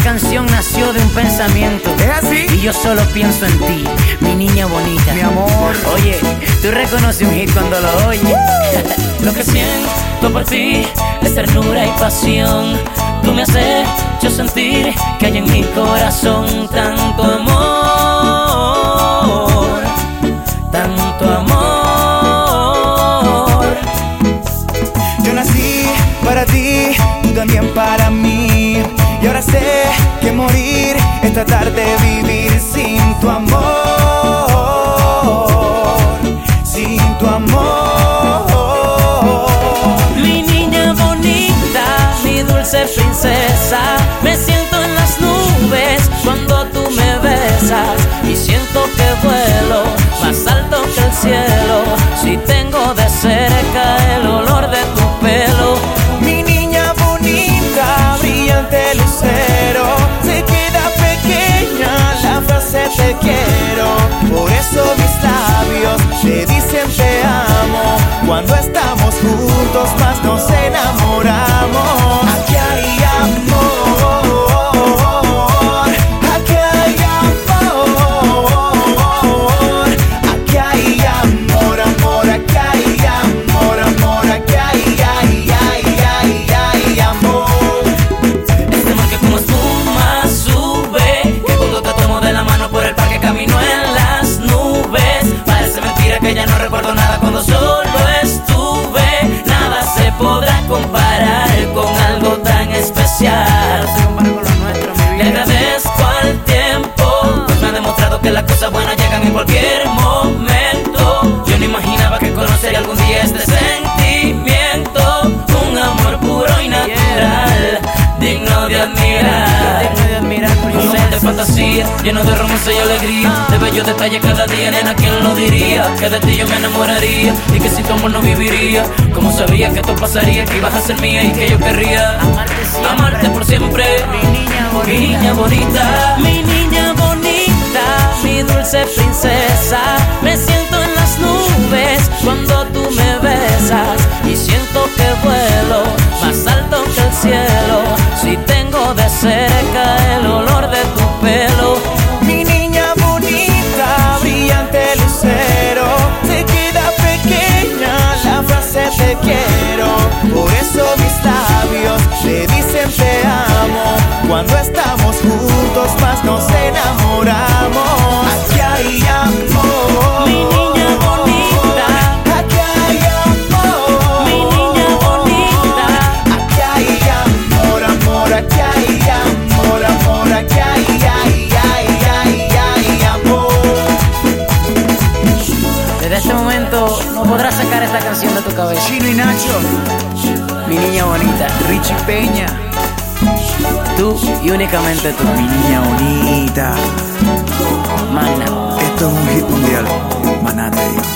canción nació de un pensamiento. ¿Es así? Y yo solo pienso en ti, mi niña bonita. Mi amor. Oye, tú reconoces un hit cuando lo oyes. Lo que siento por ti es ternura y pasión. Tú me has hecho sentir que hay en mi corazón tanto amor, tanto amor. Yo nací para ti, tú también para mí. Y ahora sé que morir es tratar de vivir sin tu amor. Sin tu amor. Mi niña bonita, mi dulce princesa, me siento en las nubes cuando tú me besas y siento que vuelo más alto que el cielo si tengo de cerca el olor de tu pelo. Mi niña bonita, brillante lucero, se queda pequeña la frase te quiero. Por eso mis labios te dicen te amo. Cuando estamos juntos más nos enamoramos. Aquí hay amor, aquí hay amor, aquí hay amor, amor, aquí hay amor, amor, aquí hay amor. Este mar que como espuma sube, que cuando te tomo de la mano por el parque camino en las nubes. Parece mentira que ya no recuerdo nada cuando solo estuve. Nada se podrá comparar con algo tan especial. Le agradezco al tiempo, pues me ha demostrado que las cosas buenas llegan en cualquier momento. Yo no imaginaba que conocería algún día este sentimiento, un amor puro y natural, digno de admirar. Un mundo de fantasía, lleno de romance y alegría, de bellos detalles cada día, nena, ¿quién lo diría? Que de ti yo me enamoraría y que sin tu amor no viviría. Como sabría que esto pasaría, que ibas a ser mía y que yo querría amarte por siempre. Mi niña bonita, mi niña bonita, mi dulce princesa, me siento en las nubes cuando tú me besas y siento que vuelo más alto que el cielo si tengo de cerca el olor de tu pelo. Mi niña bonita, brillante lucero, se queda pequeña la frase te quiero. Por eso mis labios te dicen te amo. Cuando estamos juntos más nos enamoramos. Aquí hay amor, Mi niña bonita, aquí hay amor, mi niña bonita. aquí hay amor, amor, aquí hay amor, amor, aquí hay amor. Desde este momento no podrás sacar esta canción de tu cabeza. Chino y Nacho, Mi niña bonita, Richie Peña, tú y únicamente tú. mi niña bonita. Magna. Esto es un hit mundial, Maná te digo.